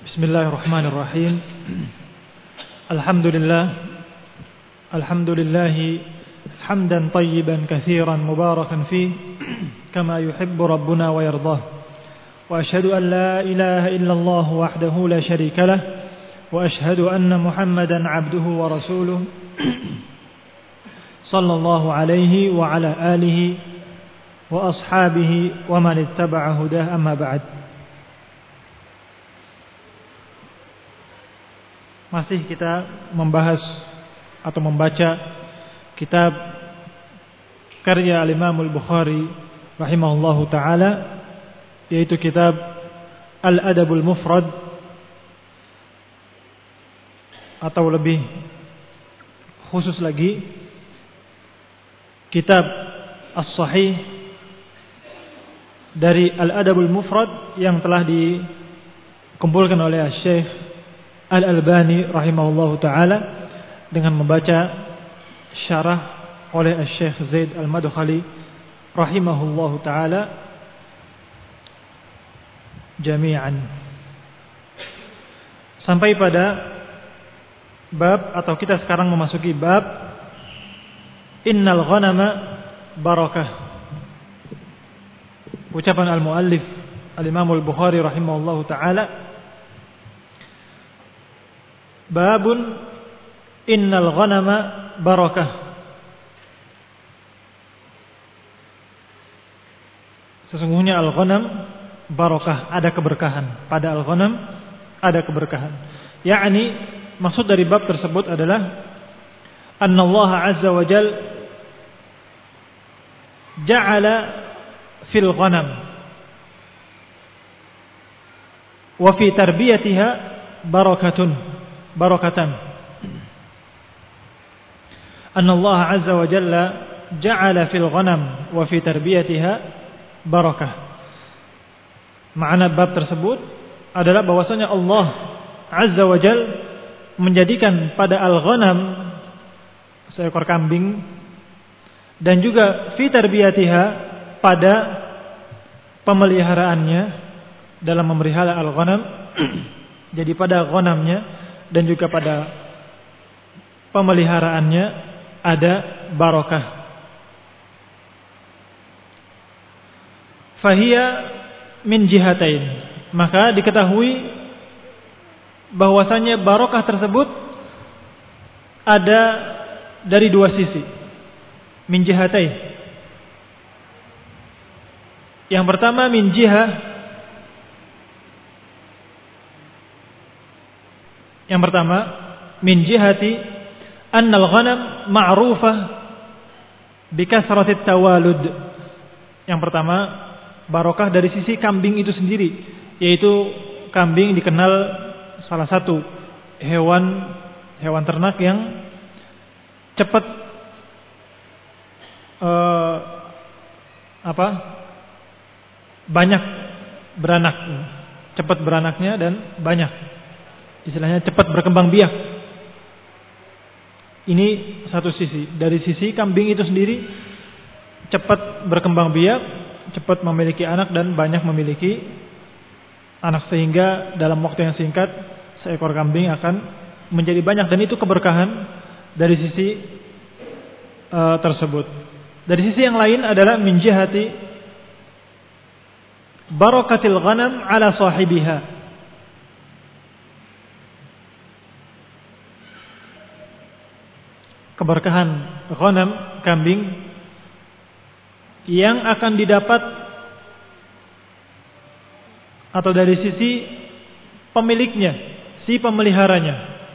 Bismillahirrahmanirrahim. Alhamdulillahi hamdan tayyiban katsiran mubarakan fih kama yuhibbu rabbuna wa yardah. Wa asyhadu an la ilaha illallah wahdahu la syarika lah wa asyhadu anna Muhammadan abduhu wa rasuluh sallallahu alaihi wa ala alihi wa ashabihi wa man ittaba'a hudah, amma ba'd. Masih kita membahas atau membaca kitab karya Al-Imam Al-Bukhari rahimahullahu ta'ala, yaitu kitab Al-Adabul Mufrad, atau lebih khusus lagi kitab As-Sahih dari Al-Adabul Mufrad yang telah dikumpulkan oleh Syekh Al-Albani rahimahullahu ta'ala dengan membaca syarah oleh Syekh Zaid Al-Madkhali rahimahullahu ta'ala jami'an, sampai pada bab, atau kita sekarang memasuki bab Innal ghanama barakah. Ucapan al-muallif Al-Imam Al-Bukhari rahimahullahu ta'ala, babun innal ghanama barakah. Sesungguhnya al-ghanam barakah, ada keberkahan. Pada al-ghanam ada keberkahan. Yakni maksud dari bab tersebut adalah annallaha azza wa jal ja'ala fil ghanam wa fi tarbiyatiha barakatan. Anna Allah azza wa jalla ja'ala fil ghanam wa fi tarbiyatiha barakah. Makna bab tersebut adalah bahwasanya Allah azza wa jalla menjadikan pada al-ghanam, seekor kambing, dan juga fi tarbiyatiha, pada pemeliharaannya, dalam memelihara al-ghanam. Jadi pada ghanamnya dan juga pada pemeliharaannya ada barakah. Fahiya min jihatain, maka diketahui bahwasanya barakah tersebut ada dari dua sisi. Min jihatain, yang pertama min jihah, yang pertama min jihati annal ghanam ma'rufah bikasratit tawalud. Yang pertama barakah dari sisi kambing itu sendiri, yaitu kambing dikenal salah satu hewan ternak yang cepat banyak beranak, cepat beranaknya dan banyak, istilahnya cepat berkembang biak. Ini satu sisi. Dari sisi kambing itu sendiri cepat berkembang biak, cepat memiliki anak dan banyak memiliki anak, sehingga dalam waktu yang singkat seekor kambing akan menjadi banyak, dan itu keberkahan dari sisi tersebut. Dari sisi yang lain adalah min jihati barakatil ghanam ala sahibiha, keberkahan ghanam, kambing, yang akan didapat atau dari sisi pemiliknya, si pemeliharanya,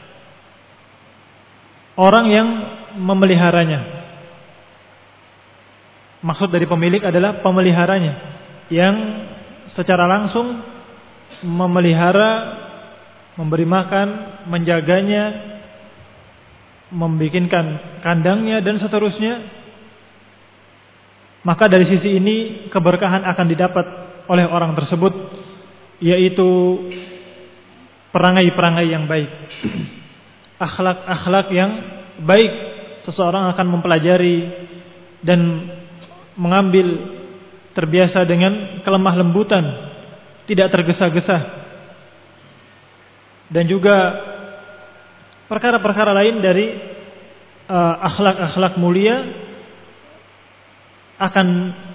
orang yang memeliharanya. Maksud dari pemilik adalah pemeliharanya, yang secara langsung memelihara, memberi makan, menjaganya, membikinkan kandangnya dan seterusnya. Maka dari sisi ini keberkahan akan didapat oleh orang tersebut, yaitu perangai-perangai yang baik, akhlak-akhlak yang baik. Seseorang akan mempelajari dan mengambil terbiasa dengan kelemah lembutan, tidak tergesa-gesa, dan juga perkara-perkara lain dari akhlak-akhlak mulia akan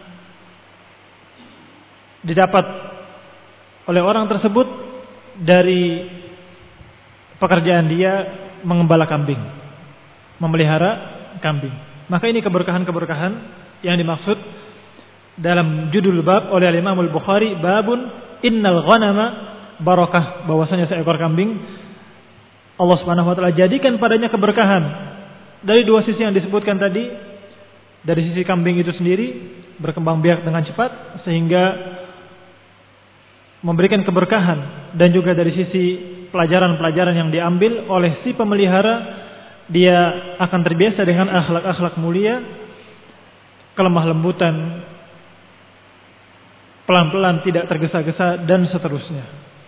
didapat oleh orang tersebut dari pekerjaan dia mengembala kambing, memelihara kambing. Maka ini keberkahan-keberkahan yang dimaksud dalam judul bab oleh Imam Al-Bukhari, babun innal ghanama barakah, bahwasanya seekor kambing Allah Subhanahu wa taala jadikan padanya keberkahan dari dua sisi yang disebutkan tadi. Dari sisi kambing itu sendiri berkembang biak dengan cepat sehingga memberikan keberkahan, dan juga dari sisi pelajaran-pelajaran yang diambil oleh si pemelihara, dia akan terbiasa dengan akhlak-akhlak mulia, kelemah lembutan, pelan-pelan, tidak tergesa-gesa, dan seterusnya.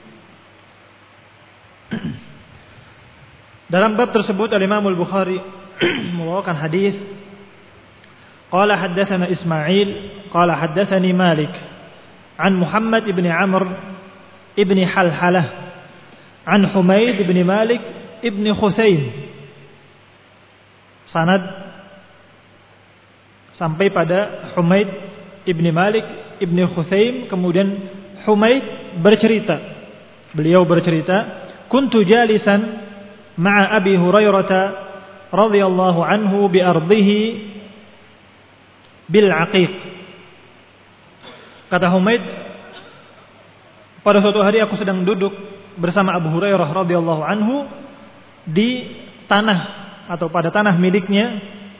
Dalam bab tersebut Al-Imam Al-Bukhari membawakan hadis, qala haddatsana Ismail qala haddatsani Malik an Muhammad ibn Amr ibn Halhalah an Humaid ibn Malik ibn Khuthaim. Sanad sampai pada Humaid ibn Malik ibn Khuthaim. Kemudian Humaid bercerita, beliau bercerita, kuntu jalisan ma'a Abi Hurairah radhiyallahu anhu bi ardihi bil Aqiq. Kata Humaid, pada suatu hari aku sedang duduk bersama Abu Hurairah radhiyallahu anhu di tanah atau pada tanah miliknya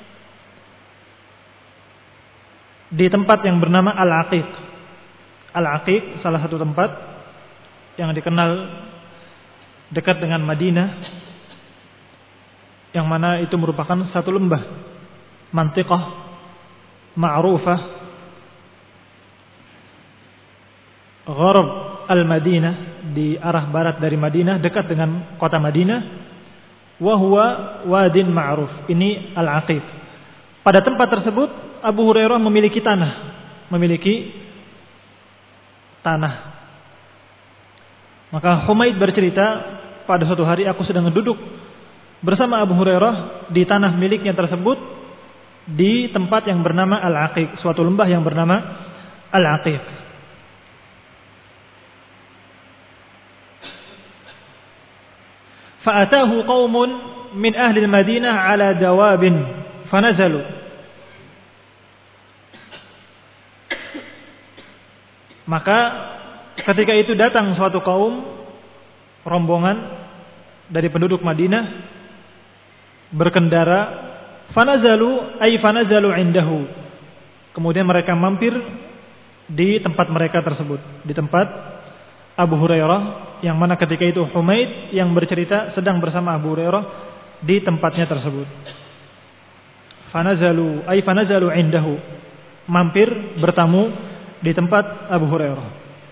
di tempat yang bernama Al-Aqiq. Al-Aqiq salah satu tempat yang dikenal dekat dengan Madinah, yang mana itu merupakan satu lembah, mantiqah ma'rufah gharb al-Madinah, di arah barat dari Madinah, dekat dengan kota Madinah. Wa huwa wadin ma'ruf. Ini Al-Aqiq. Pada tempat tersebut Abu Hurairah memiliki tanah. Maka Humaid bercerita, pada suatu hari aku sedang duduk bersama Abu Hurairah di tanah miliknya tersebut, di tempat yang bernama Al-Aqiq, suatu lembah yang bernama Al-Aqiq. Fa'atahu qaumun min ahli al-Madinah ala dawabin fanazalu. Maka ketika itu datang suatu kaum, rombongan dari penduduk Madinah berkendara, fanazalu indahu. Kemudian mereka mampir di tempat mereka tersebut, di tempat Abu Hurairah, yang mana ketika itu Humaid yang bercerita sedang bersama Abu Hurairah di tempatnya tersebut. Fanazalu indahu, mampir, bertamu di tempat Abu Hurairah.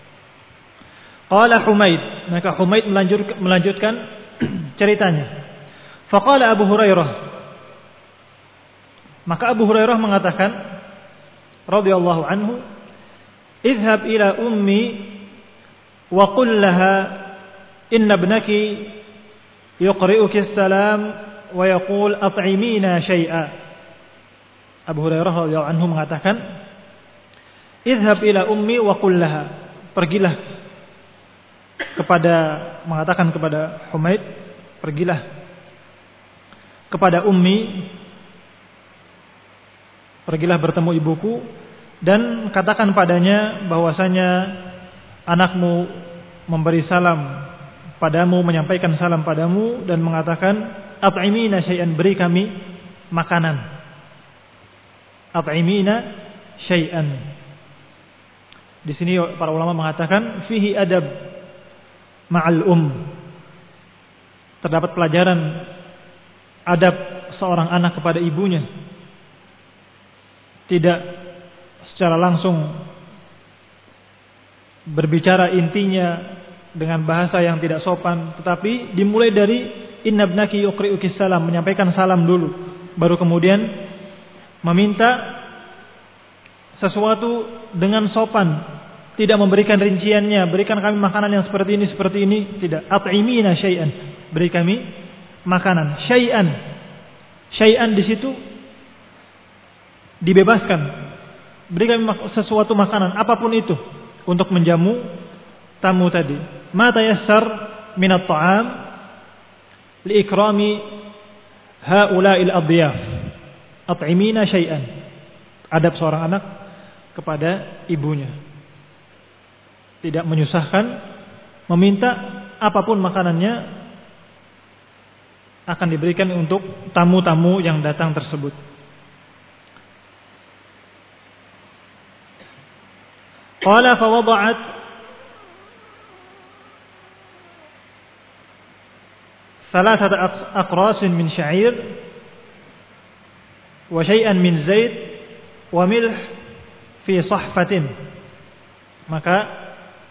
Qala Humaid, maka Humaid melanjutkan ceritanya. Faqala Abu Hurairah, maka Abu Hurairah mengatakan radhiyallahu anhu, idhhab ila ummi wa qul laha inna ibnaki yuqri'uki as-salam wa yaqul at'imina syai'a. Abu Hurairah radhiyallahu anhu mengatakan, idhhab ila ummi wa qul laha, pergilah mengatakan kepada Humaid, pergilah kepada ummi, pergilah bertemu ibuku dan katakan padanya bahwasanya anakmu memberi salam padamu, menyampaikan salam padamu dan mengatakan at'imina syai'an, beri kami makanan. At'imina syai'an. Di sini para ulama mengatakan fihi adab ma'al terdapat pelajaran adab seorang anak kepada ibunya. Tidak secara langsung berbicara intinya dengan bahasa yang tidak sopan, tetapi dimulai dari inna ibnaki yuqri'uki salam, menyampaikan salam dulu, baru kemudian meminta sesuatu dengan sopan tidak memberikan rinciannya, berikan kami makanan yang seperti ini, tidak. At'imina syai'an, beri kami makanan. Syai'an di situ dibebaskan. Beri kami sesuatu makanan, apapun itu, untuk menjamu tamu tadi. Ma tayassar min at-ta'am li ikrami haula'il adiyaf. At'imina syai'an. Adab seorang anak kepada ibunya. Tidak menyusahkan, meminta apapun makanannya akan diberikan untuk tamu-tamu yang datang tersebut. Qala fa wada'at thalathata aqrasin min sya'ir wa syai'an min zait wa milh fi sahfatin. Maka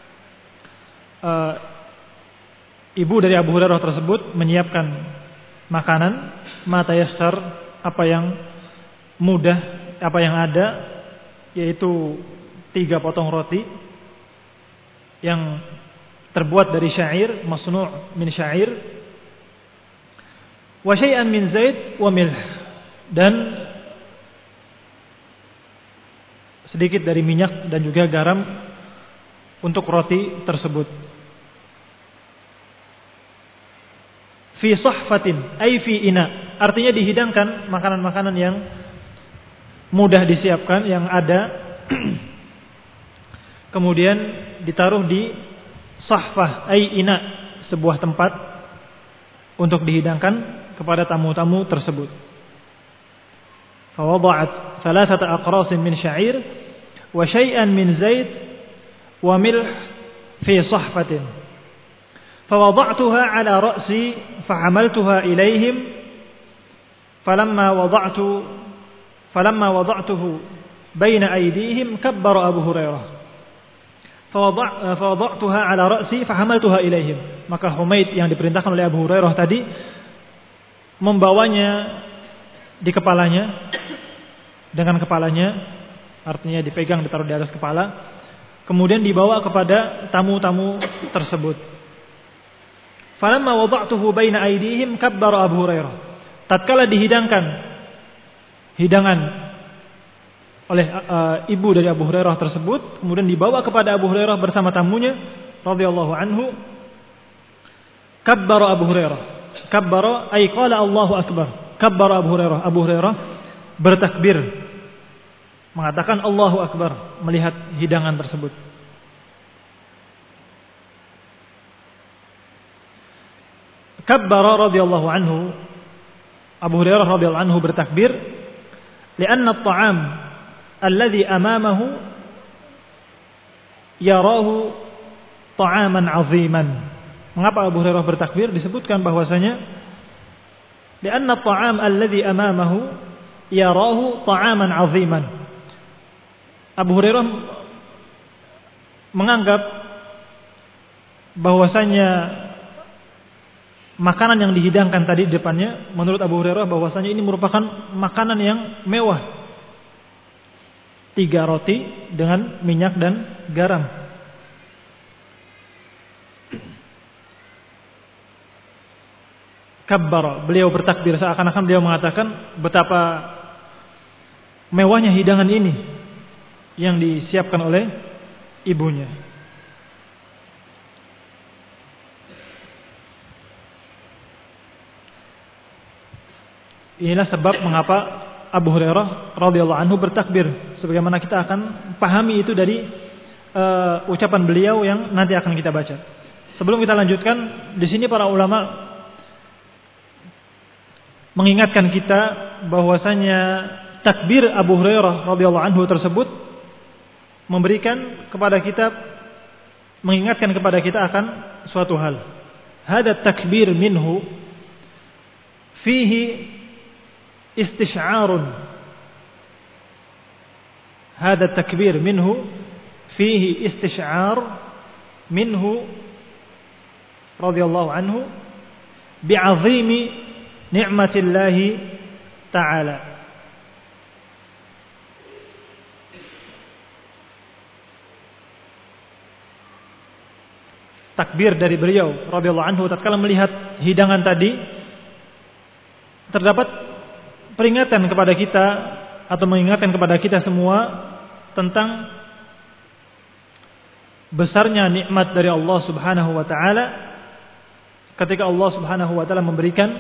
ibu dari Abu Hurairah tersebut menyiapkan makanan, ma tayassar, apa yang mudah, apa yang ada, yaitu 3 potong roti yang terbuat dari syair, masnu' min syair, wa syai'an min zait wa milh, dan sedikit dari minyak dan juga garam untuk roti tersebut. Fi sahfatin, ay fi ina, artinya dihidangkan makanan-makanan yang mudah disiapkan, yang ada, kemudian ditaruh di sahfah, ay ina, sebuah tempat untuk dihidangkan kepada tamu-tamu tersebut. Fa wada'at thalathata aqrasin min sya'ir wa syai'an min zait wa milh fi sahfatin. فوضعتها على رأسي فحملتها إليهم فلما وضعته بين أيديهم كبر أبو هريرة فوضعتها على رأسي فحملتها إليهم. Maka Humaid yang diperintahkan oleh Abu Hurairah tadi membawanya di kepalanya, dengan kepalanya, artinya dipegang, ditaruh di atas kepala, kemudian dibawa kepada tamu-tamu tersebut. Falamma wada'tuhu baina aydihim kabbara Abu Hurairah. Tatkala dihidangkan hidangan oleh ibu dari Abu Hurairah tersebut, kemudian dibawa kepada Abu Hurairah bersama tamunya radhiyallahu anhu, kabbara Abu Hurairah. Kabbara ay qala Allahu akbar. Kabbara Abu Hurairah. Abu Hurairah bertakbir, mengatakan Allahu akbar melihat hidangan tersebut. Kabbara radhiyallahu anhu, Abu Hurairah radhiyallahu anhu bertakbir, li'anna at-ta'am alladhi amamahu yarahu ta'aman 'aziman. Mengapa Abu Hurairah bertakbir? Disebutkan bahwasanya li'anna at-ta'am alladhi amamahu yarahu ta'aman 'aziman. Abu Hurairah menganggap bahwasanya makanan yang dihidangkan tadi di depannya, menurut Abu Hurairah bahwasanya ini merupakan makanan yang mewah. 3 roti dengan minyak dan garam. Kabbara, beliau bertakbir, seakan-akan beliau mengatakan betapa mewahnya hidangan ini yang disiapkan oleh ibunya. Inilah sebab mengapa Abu Hurairah radhiyallahu anhu bertakbir, sebagaimana kita akan pahami itu dari ucapan beliau yang nanti akan kita baca. Sebelum kita lanjutkan, di sini para ulama mengingatkan kita bahwasanya takbir Abu Hurairah radhiyallahu anhu tersebut memberikan kepada kita, mengingatkan kepada kita akan suatu hal. Hada takbir minhu fihi استشعار. هذا التكبير منه فيه استشعار منه رضي الله عنه بعظيم نعمة الله تعالى. takbir dari beliau radhiyallahu anhu tatkala melihat hidangan tadi, terdapat peringatan kepada kita atau mengingatkan kepada kita semua tentang besarnya nikmat dari Allah Subhanahu wa taala ketika Allah Subhanahu wa taala memberikan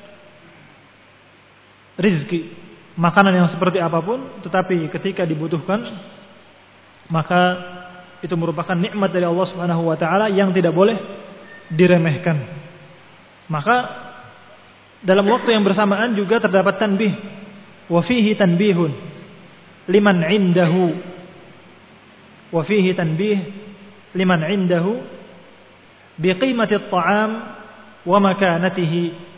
rizki, makanan yang seperti apapun, tetapi ketika dibutuhkan maka itu merupakan nikmat dari Allah Subhanahu wa taala yang tidak boleh diremehkan. Maka dalam waktu yang bersamaan juga terdapat tanbih, wa fihi tanbihun liman indahu, wa fihi tanbih liman indahu biqimati at-ta'am wa makanatihi.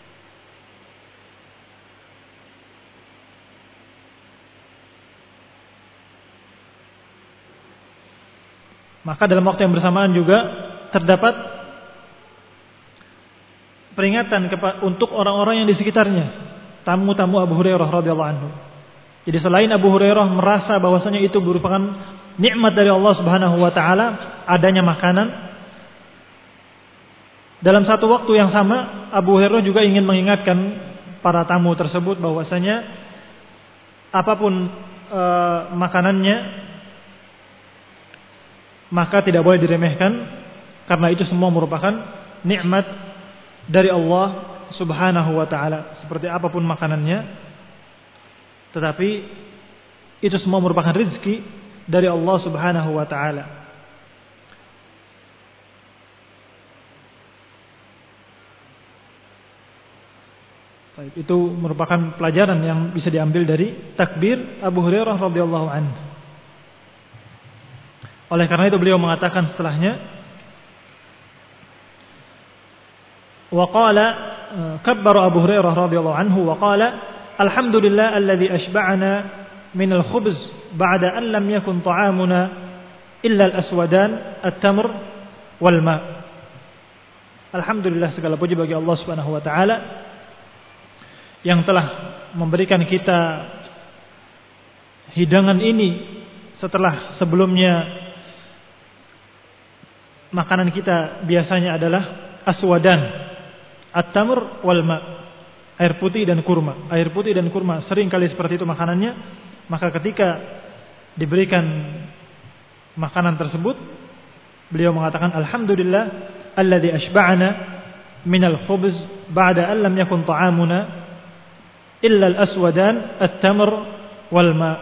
Maka dalam waktu yang bersamaan juga terdapat peringatan untuk orang-orang yang di sekitarnya, tamu-tamu Abu Hurairah radhiyallahu anhu. Jadi selain Abu Hurairah merasa bahwasanya itu merupakan nikmat dari Allah Subhanahu wa taala, adanya makanan, dalam satu waktu yang sama Abu Hurairah juga ingin mengingatkan para tamu tersebut bahwasanya apapun makanannya maka tidak boleh diremehkan, karena itu semua merupakan nikmat dari Allah Subhanahu wa taala. Seperti apapun makanannya, tetapi itu semua merupakan rezeki dari Allah Subhanahu wa taala. Baik, itu merupakan pelajaran yang bisa diambil dari takbir Abu Hurairah radhiyallahu anhu. Oleh karena itu beliau mengatakan setelahnya, wa qala kabbara Abu Hurairah radhiyallahu anhu wa qala alhamdulillah alladzi ashba'ana min al-khubz ba'da an lam yakun ta'amuna illa al-aswadan at-tamr wal ma'. Alhamdulillah, segala puji bagi Allah Subhanahu wa taala yang telah memberikan kita hidangan ini setelah sebelumnya makanan kita biasanya adalah aswadan, at-tamr wal ma', air putih dan kurma. Air putih dan kurma sering kali seperti itu makanannya. Maka ketika diberikan makanan tersebut, beliau mengatakan alhamdulillah alladzi ashba'ana minal khubz ba'da an lam yakun ta'amuna illa al-aswadan at-tamr wal ma'.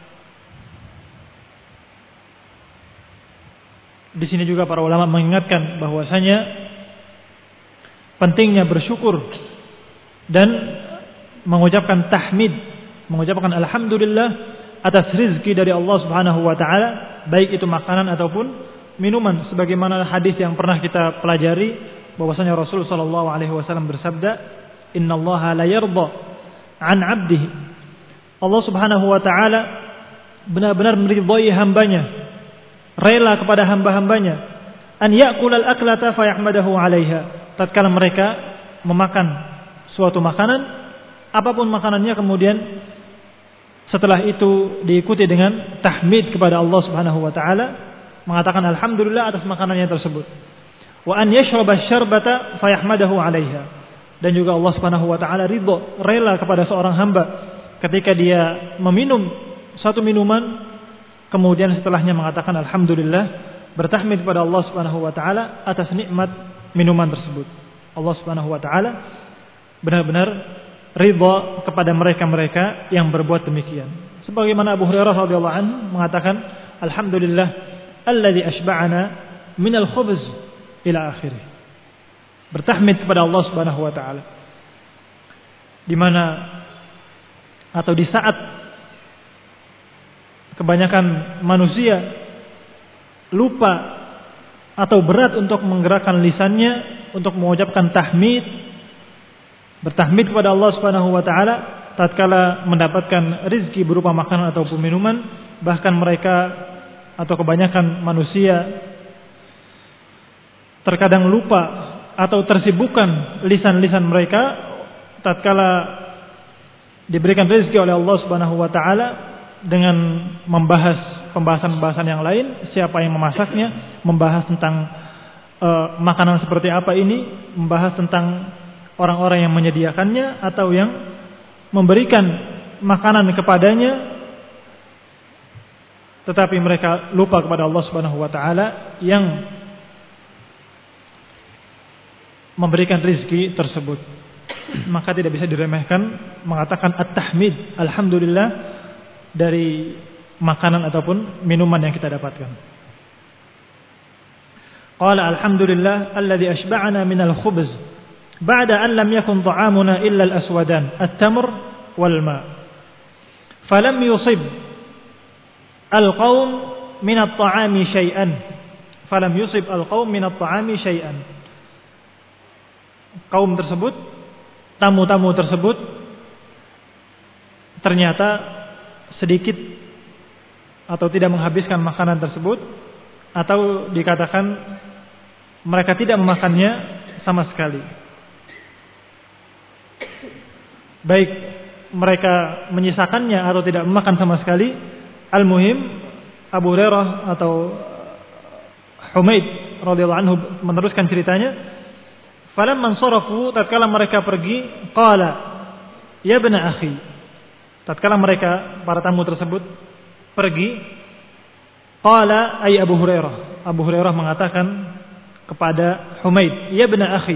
Di sini juga para ulama mengingatkan bahwasanya pentingnya bersyukur dan mengucapkan tahmid, mengucapkan alhamdulillah atas rezeki dari Allah Subhanahu wa taala, baik itu makanan ataupun minuman, sebagaimana hadis yang pernah kita pelajari bahwasanya Rasul sallallahu alaihi wasallam bersabda, "Innallaha la yarda 'an 'abdihi." Allah Subhanahu wa taala benar-benar meridhai hambanya, rela kepada hamba-hambanya, an ya'kulal aklata fayahmadahu 'alaiha, tatkala mereka memakan suatu makanan, apapun makanannya, kemudian setelah itu diikuti dengan tahmid kepada Allah Subhanahu wa taala, mengatakan alhamdulillah atas makanannya tersebut. Wa an yashraba syarbata fayahmadahu 'alaiha, dan juga Allah Subhanahu wa taala ridha, rela kepada seorang hamba ketika dia meminum satu minuman, kemudian setelahnya mengatakan alhamdulillah, bertahmid kepada Allah Subhanahu wa taala atas nikmat minuman tersebut. Allah Subhanahu wa taala benar-benar ridha kepada mereka-mereka yang berbuat demikian. Sebagaimana Abu Hurairah radhiyallahu anhu mengatakan alhamdulillah alladzi ashba'ana minal khubz ila akhirih. Bertahmid kepada Allah Subhanahu wa taala. Di mana atau di saat kebanyakan manusia lupa atau berat untuk menggerakkan lisannya untuk mengucapkan tahmid, bertahmid kepada Allah Subhanahu wa taala tatkala mendapatkan rezeki berupa makanan ataupun minuman, bahkan mereka atau kebanyakan manusia terkadang lupa atau tersibukkan lisan-lisan mereka tatkala diberikan rezeki oleh Allah Subhanahu wa taala dengan membahas pembahasan-pembahasan yang lain, siapa yang memasaknya, membahas tentang makanan seperti apa ini membahas tentang orang-orang yang menyediakannya atau yang memberikan makanan kepadanya, tetapi mereka lupa kepada Allah Subhanahu wa taala yang memberikan rizki tersebut. Maka tidak bisa diremehkan mengatakan at-tahmid, alhamdulillah, dari makanan ataupun minuman yang kita dapatkan. Qala alhamdulillah alladhi ashba'ana minal khubz ba'da an lam yakun ta'amuna illa al-aswadan at-tamr wal ma'. Falam yusib al-qawm min at-ta'ami syai'an. Falam yusib al-qawm min at-ta'ami syai'an. Kaum tersebut, tamu-tamu tersebut ternyata sedikit atau tidak menghabiskan makanan tersebut, atau dikatakan mereka tidak memakannya sama sekali. Baik mereka menyisakannya atau tidak memakan sama sekali, al-muhim Abu Hurairah atau Humaid radhiyallahu anhu meneruskan ceritanya, falamman sarafu, tatkala mereka pergi, qala ya ibna akhi, tatkala mereka para tamu tersebut pergi, qala ay Abu Hurairah mengatakan kepada Humaid, ya ibna akhi,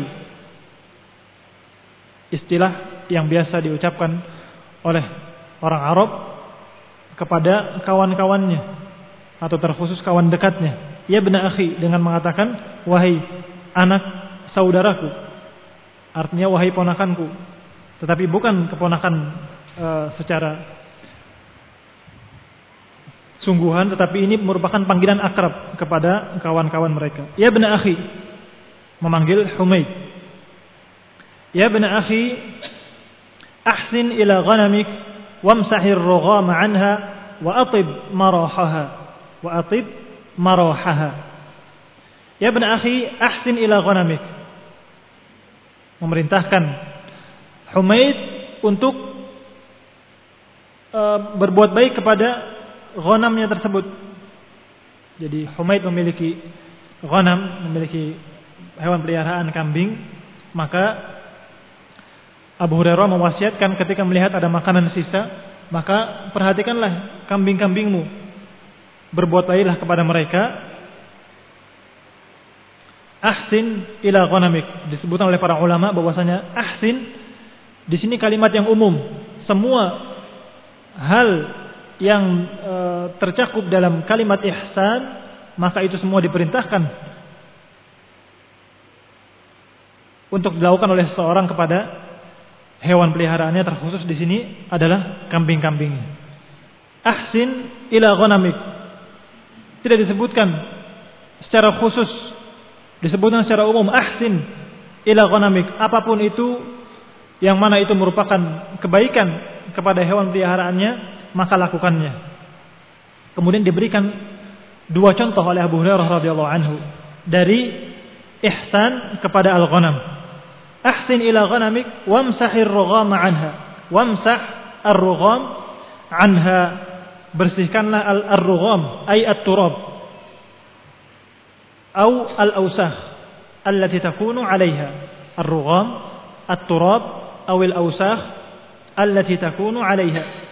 istilah yang biasa diucapkan oleh orang Arab kepada kawan-kawannya atau terkhusus kawan dekatnya, ya ibna akhi, dengan mengatakan wahai anak saudaraku, artinya wahai ponakanku, tetapi bukan keponakan secara sungguhan, tetapi ini merupakan panggilan akrab kepada kawan-kawan mereka. Ya ibn akhi, memanggil Humaid. Ya ibn akhi, ahsin ila ghanamik wamsahir rughama anha wa atib marahaha. Ya ibn akhi, ahsin ila ghanamik. Memerintahkan Humaid untuk berbuat baik kepada ghanamnya tersebut. Jadi Humaid memiliki ghanam, memiliki hewan peliharaan kambing, maka Abu Hurairah mewasiatkan ketika melihat ada makanan sisa, maka perhatikanlah kambing-kambingmu, berbuat baiklah kepada mereka. Ahsin ila ghanamik, disebutkan oleh para ulama bahwasanya ahsin di sini kalimat yang umum, semua hal yang tercakup dalam kalimat ihsan, maka itu semua diperintahkan untuk dilakukan oleh seseorang kepada hewan peliharaannya, terkhusus di sini adalah kambing-kambingnya. Ahsin ila ghanamik, tidak disebutkan secara khusus, disebutkan secara umum ahsin ila ghanamik, apapun itu yang mana itu merupakan kebaikan kepada hewan peliharaannya, maka lakukannya. Kemudian diberikan dua contoh oleh Abu Hurairah radhiyallahu anhu dari ihsan kepada al-ghanam. Ahsin ila ghanamik wamsahir rughama anha. Wamsah ar-rugham anha, bersihkanlah ar-rugham ay at-turab atau al-awsakh allati takunu 'alayha. Ar-rugham at-turab atau al-awsakh allati takunu 'alayha.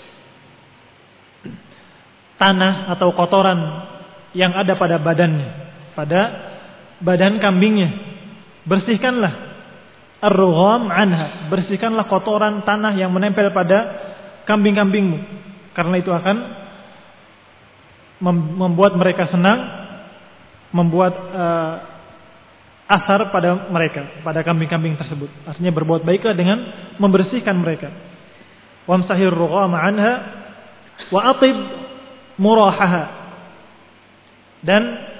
Tanah atau kotoran yang ada pada badannya, pada badan kambingnya, bersihkanlah ar-rugham anha, bersihkanlah kotoran tanah yang menempel pada kambing-kambingmu, karena itu akan membuat mereka senang, membuat asar pada mereka, pada kambing-kambing tersebut. Artinya berbuat baiklah dengan membersihkan mereka. Wamsahir rughama anha wa atib murahaha, dan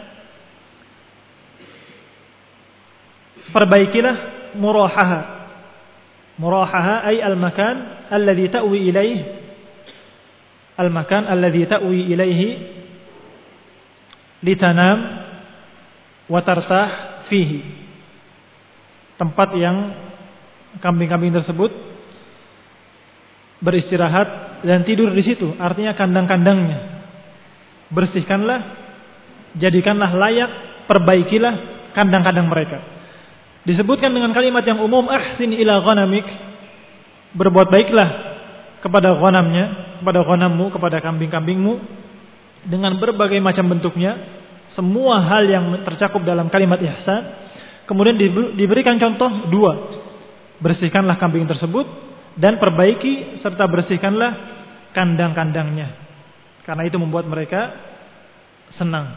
perbaikilah murahaha. Murahaha ay al-makan alladhi ta'wi ilayhi, al-makan alladhi ta'wi ilayhi litanam wa tartah fihi, tempat yang kambing-kambing tersebut beristirahat dan tidur di situ, artinya kandang-kandangnya. Bersihkanlah, jadikanlah layak, perbaikilah kandang-kandang mereka. Disebutkan dengan kalimat yang umum, ahsin ila ghanamik, berbuat baiklah kepada ghanamnya, kepada ghanammu, kepada kambing-kambingmu dengan berbagai macam bentuknya, semua hal yang tercakup dalam kalimat ihsan. Kemudian diberikan contoh 2. Bersihkanlah kambing tersebut dan perbaiki serta bersihkanlah kandang-kandangnya. Karena itu membuat mereka senang.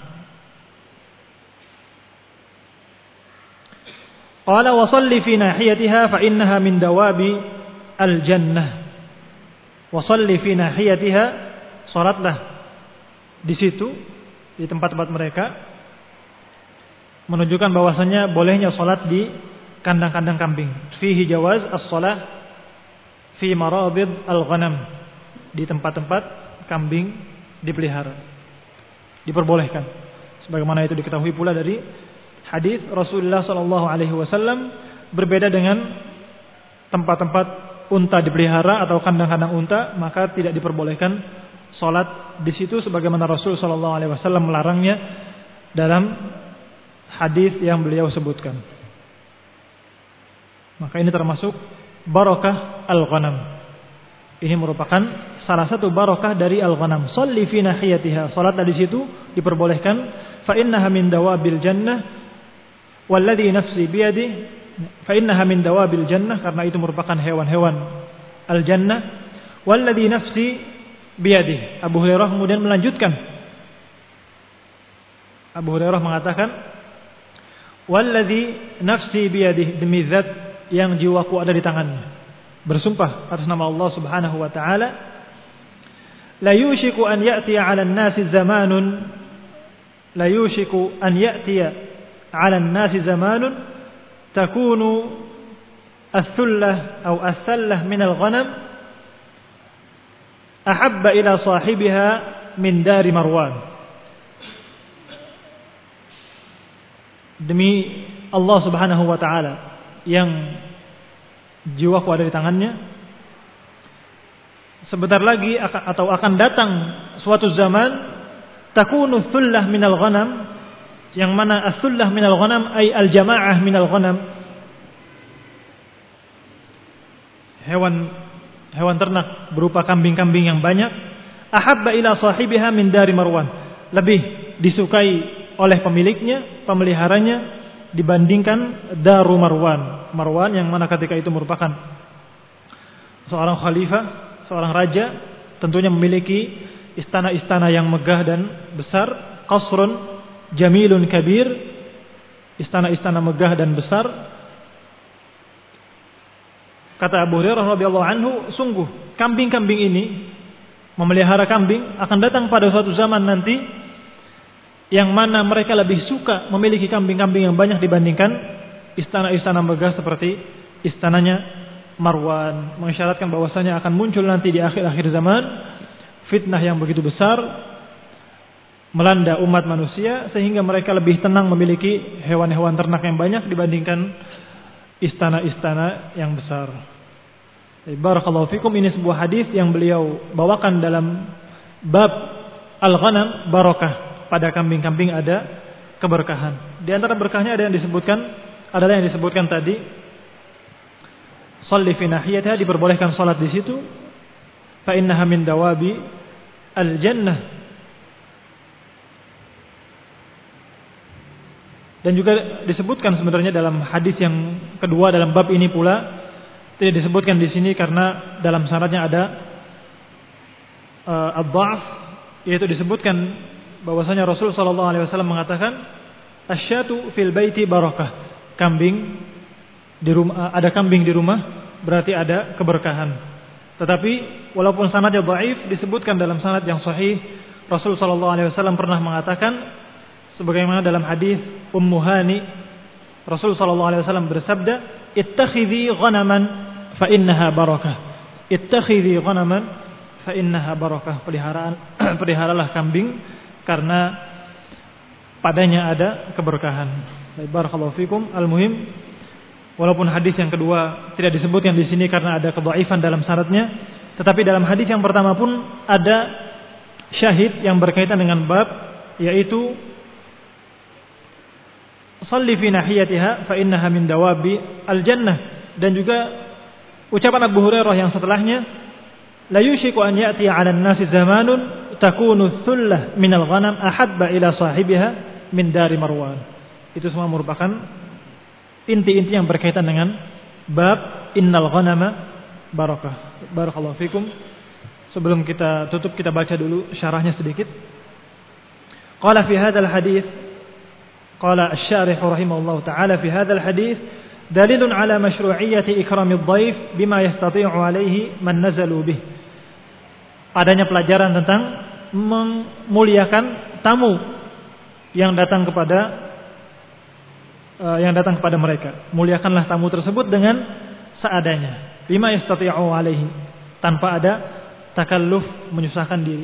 Qala wa shalli fi nahiyatiha fa innaha min dawabi al-jannah. Wa shalli fi nahiyatiha, salatlah di situ, di tempat-tempat mereka, menunjukkan bahwasanya bolehnya salat di kandang-kandang kambing. Fihi jawaz as-shalah fi marabid al-ghanam, di tempat-tempat kambing dipelihara. Diperbolehkan. Sebagaimana itu diketahui pula dari hadis Rasulullah sallallahu alaihi wasallam, berbeda dengan tempat-tempat unta dipelihara atau kandang-kandang unta, maka tidak diperbolehkan salat di situ sebagaimana Rasul sallallahu alaihi wasallam melarangnya dalam hadis yang beliau sebutkan. Maka ini termasuk barakah al-ghanam. Ini merupakan salah satu barakah dari al-ghanam. Shalli fi nahiyatiha, salat di situ diperbolehkan. Fa innaha min dawabil jannah walladzi nafsi biyadi. Fa innaha min dawabil jannah, karena itu merupakan hewan-hewan al-jannah. Walladzi nafsi biyadi. Abu Hurairah kemudian melanjutkan. Abu Hurairah mengatakan, walladzi nafsi biyadi, demi zat yang jiwaku ada di tangannya. Bersumpah atas nama Allah Subhanahu wa taala, la yushiku an ya'tiya 'ala an-nasi zamanun, la yushiku an ya'tiya 'ala an-nasi zamanun takunu ath-thullah aw ath-thallah min al-ghanam ahabba ila sahibiha min dari Marwan. Demi Allah Subhanahu wa taala yang jiwaku ada di tangannya, sebentar lagi akan datang suatu zaman takunu thullah minal ghanam, yang mana as-thullah minal ghanam ay al-jamaah minal ghanam, hewan ternak berupa kambing-kambing yang banyak, ahabba ila sahibiha min dari Marwan, lebih disukai oleh pemiliknya, pemeliharanya dibandingkan Daru Marwan. Marwan yang mana ketika itu merupakan seorang khalifah, seorang raja, tentunya memiliki istana-istana yang megah dan besar, qasrun jamilun kabir, istana-istana megah dan besar. Kata Abu Hurairah radhiyallahu anhu, sungguh kambing-kambing ini, memelihara kambing, akan datang pada suatu zaman nanti yang mana mereka lebih suka memiliki kambing-kambing yang banyak dibandingkan istana-istana megah seperti istananya Marwan. Mengisyaratkan bahwasanya akan muncul nanti di akhir-akhir zaman fitnah yang begitu besar melanda umat manusia, sehingga mereka lebih tenang memiliki hewan-hewan ternak yang banyak dibandingkan istana-istana yang besar. Barakallahu fikum, ini sebuah hadis yang beliau bawakan dalam bab al-ghanam, barakah. Pada kambing-kambing ada keberkahan. Di antara berkahnya ada yang disebutkan, adalah yang disebutkan tadi, shalli fi nahiyatiha, diperbolehkan salat di situ. Fa innaha min dawabi al-jannah. Dan juga disebutkan sebenarnya dalam hadis yang kedua dalam bab ini pula, tidak disebutkan di sini karena dalam syaratnya ada ad-dha'f, yaitu disebutkan bahwasanya Rasul sallallahu alaihi wasallam mengatakan, asyatu fil baiti barakah. Kambing di rumah, ada kambing di rumah berarti ada keberkahan. Tetapi walaupun sanadnya dhaif, disebutkan dalam sanad yang sahih, Rasul sallallahu alaihi wasallam pernah mengatakan sebagaimana dalam hadis Ummu Hani, Rasul sallallahu alaihi wasallam bersabda, ittakhidhi ghanaman fa innaha barakah. Ittakhidhi ghanaman fa innaha barakah. Peliharalah kambing karena padanya ada keberkahan. Barakallahu fikum. Al-muhim, walaupun hadis yang kedua tidak disebutkan di sini karena ada kedhaifan dalam syaratnya, tetapi dalam hadis yang pertama pun ada syahid yang berkaitan dengan bab, yaitu salli fi nahiyatiha fa innaha min dawabi al-jannah. Dan juga ucapan Abu Hurairah yang setelahnya, la yushiku an ya'ti 'ala an-nasi zamanun takunu thullah min al-ghanam ahabba ila sahibiha min dari Marwan. Itu semua merupakan inti-inti yang berkaitan dengan bab innal ghanama barakah. Barakallahu fikum. Sebelum kita tutup, kita baca dulu syarahnya sedikit. Qala fi hadzal hadits, qala asy-syarih rahimahullahu taala fi hadzal hadits dalilun ala masyru'iyyati ikramid dhaif bima yastati'u alaihi man nazalu bih. Adanya pelajaran tentang memuliakan tamu yang datang kepada mereka. Muliakanlah tamu tersebut dengan seadanya. Bima yastati'u alaihi, tanpa ada takalluf menyusahkan diri.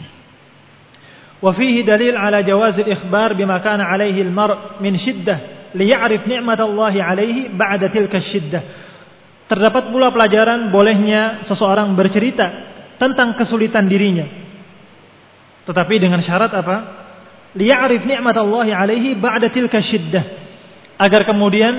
Wa fihi dalil ala jawaz al-ikhbar bima kana alaihi al-mar' min shiddah liya'rif ni'matallahi alaihi ba'da tilka shiddah. Terdapat pula pelajaran bolehnya seseorang bercerita tentang kesulitan dirinya, tetapi dengan syarat apa? Liya'rif ni'matallahi alaihi ba'da tilka shiddah, agar kemudian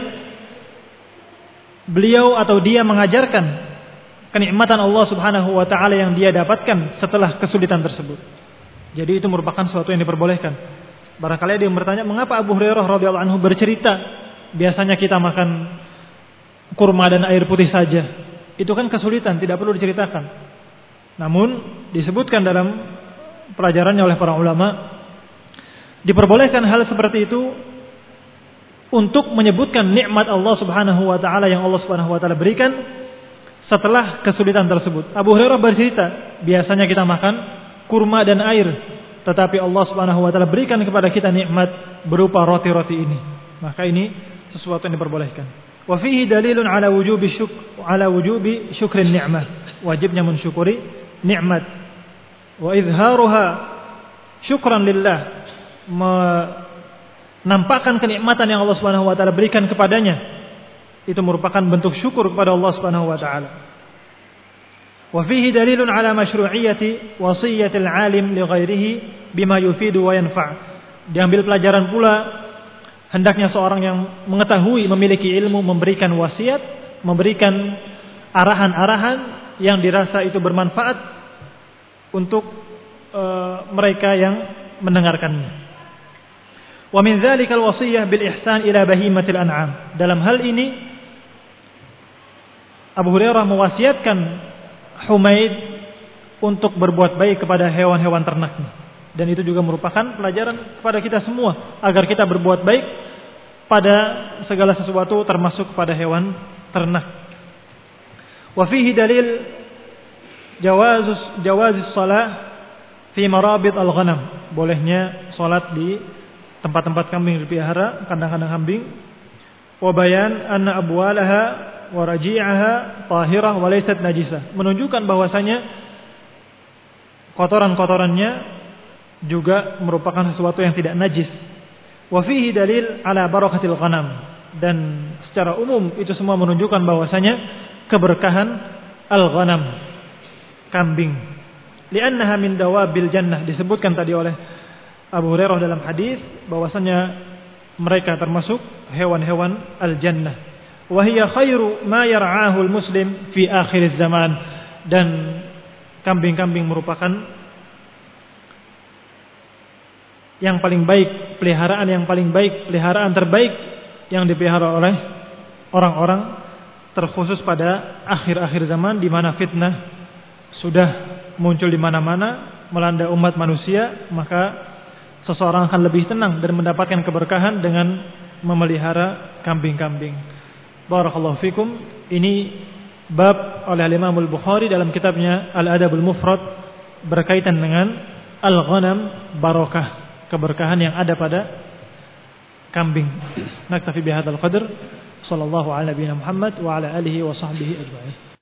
beliau atau dia mengajarkan kenikmatan Allah Subhanahu wa taala yang dia dapatkan setelah kesulitan tersebut. Jadi itu merupakan sesuatu yang diperbolehkan. Barangkali ada yang bertanya, mengapa Abu Hurairah radhiyallahu anhu bercerita? Biasanya kita makan kurma dan air putih saja. Itu kan kesulitan, tidak perlu diceritakan. Namun disebutkan dalam pelajarannya oleh para ulama, diperbolehkan hal seperti itu untuk menyebutkan nikmat Allah Subhanahu wa taala yang Allah Subhanahu wa taala berikan setelah kesulitan tersebut. Abu Hurairah bercerita, biasanya kita makan kurma dan air, tetapi Allah Subhanahu wa taala berikan kepada kita nikmat berupa roti-roti ini. Maka ini sesuatu yang diperbolehkan. Wa fihi dalilun ala wujubi syukrin ni'mah. Wajibnya mensyukuri nikmat. Wa izharuha syukran lillah. Menampakkan kenikmatan yang Allah Subhanahu wa taala berikan kepadanya, itu merupakan bentuk syukur kepada Allah Subhanahu wa taala. Wa fihi dalilun ala masyru'iyyati wasiyyatil 'alim li ghairihi bima yufidu wa yanfa'. Diambil pelajaran pula hendaknya seorang yang mengetahui, memiliki ilmu, memberikan wasiat, memberikan arahan-arahan yang dirasa itu bermanfaat untuk mereka yang mendengarkannya. Wa min dzalikal wasiyyah bil ihsan ila bahimatil an'am. Dalam hal ini Abu Hurairah mewasiatkan Humaid untuk berbuat baik kepada hewan-hewan ternaknya. Dan itu juga merupakan pelajaran kepada kita semua, agar kita berbuat baik pada segala sesuatu termasuk pada hewan ternak. Wa fihi dalil jawazis shalah fi marabit al-ghanam. Bolehnya salat di tempat-tempat kambing dipelihara, kandang-kandang kambing. Wa bayan anna abwalaha wa raji'aha tahirah wa laysat najisah. Menunjukkan bahwasanya kotoran-kotorannya juga merupakan sesuatu yang tidak najis. Wa fihi dalil ala barakatil ghanam. Dan secara umum itu semua menunjukkan bahwasanya keberkahan al-ghanam, kambing. Li'annaha min dawabil jannah. Disebutkan tadi oleh Abu Hurairah dalam hadis bahwasanya mereka termasuk hewan-hewan al-jannah. Wa hiya khairu ma yar'ahu al-muslim fi akhir zaman. Dan kambing-kambing merupakan yang paling baik, peliharaan yang paling baik, peliharaan terbaik yang dipelihara oleh orang-orang, terkhusus pada akhir-akhir zaman di mana fitnah sudah muncul di mana-mana melanda umat manusia. Maka seseorang akan lebih tenang dan mendapatkan keberkahan dengan memelihara kambing-kambing. Barakallahu fikum. Ini bab oleh Imam Al-Bukhari dalam kitabnya Al-Adabul Mufrad berkaitan dengan al-ghanam barakah, keberkahan yang ada pada kambing. Naktafi bihadzal qadr. Sallallahu ala nabiyina Muhammad wa ala alihi wa sahbihi ajma'in.